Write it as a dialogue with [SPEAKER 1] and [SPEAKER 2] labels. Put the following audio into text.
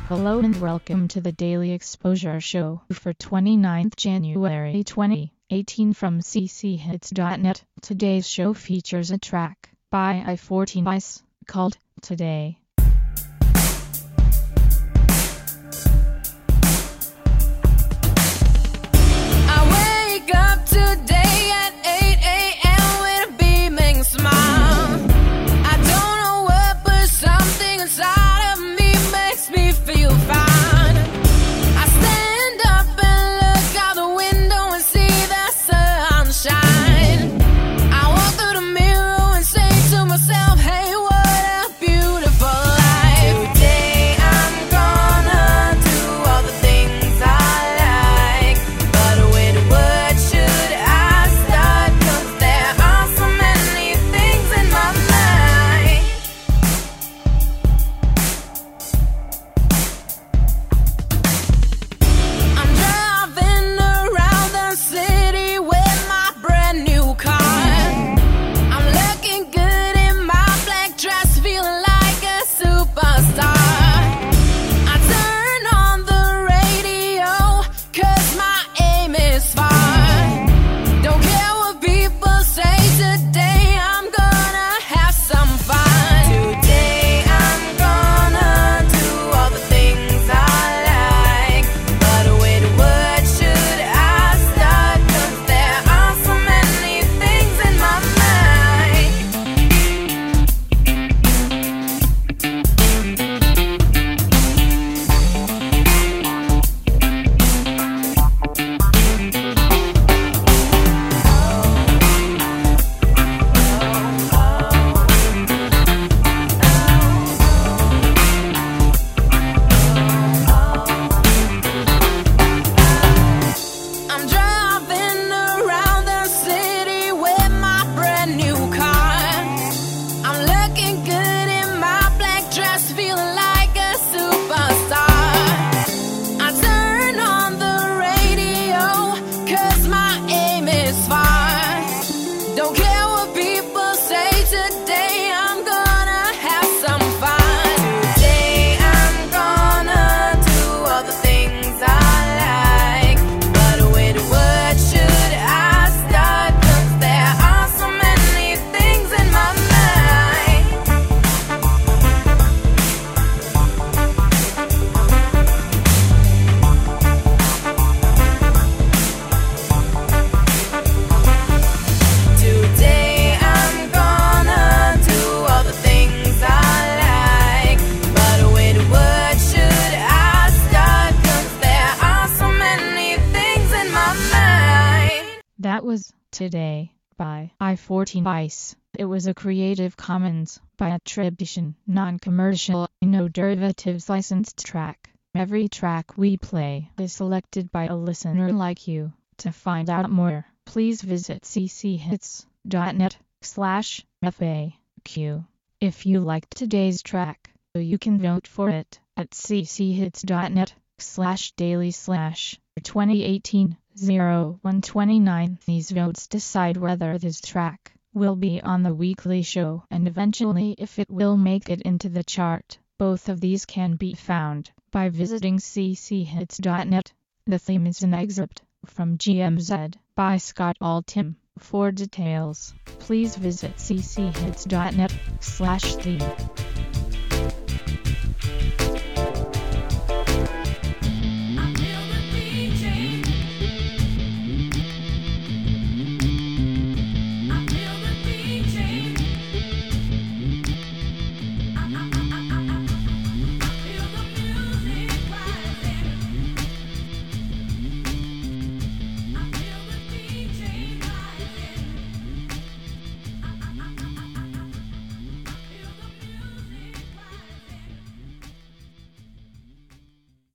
[SPEAKER 1] Hello and welcome to the Daily Exposure Show for 29th January 2018 from cchits.net. Today's show features a track by I-14 Ice called Today. That was Today by I-14 Ice. It was a Creative Commons by attribution, non-commercial, no derivatives licensed track. Every track we play is selected by a listener like you. To find out more, please visit cchits.net/FAQ. If you liked today's track, you can vote for it at cchits.net/daily/2018-0129. These votes decide whether this track will be on the weekly show and eventually if it will make it into the chart. Both of these can be found by visiting cchits.net. The theme is an excerpt from GMZ by Scott Altham. For details, please visit cchits.net/theme.